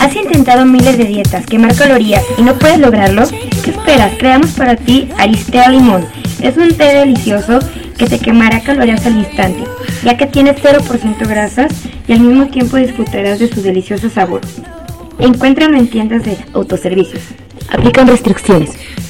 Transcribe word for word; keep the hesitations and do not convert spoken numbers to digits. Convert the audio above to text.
¿Has intentado miles de dietas, quemar calorías y no puedes lograrlo? ¿Qué esperas? Creamos para ti Aristea Limón. Es un té delicioso que te quemará calorías al instante, ya que tiene cero por ciento grasas y al mismo tiempo disfrutarás de su delicioso sabor. Encuéntralo en tiendas de autoservicios. Aplican restricciones.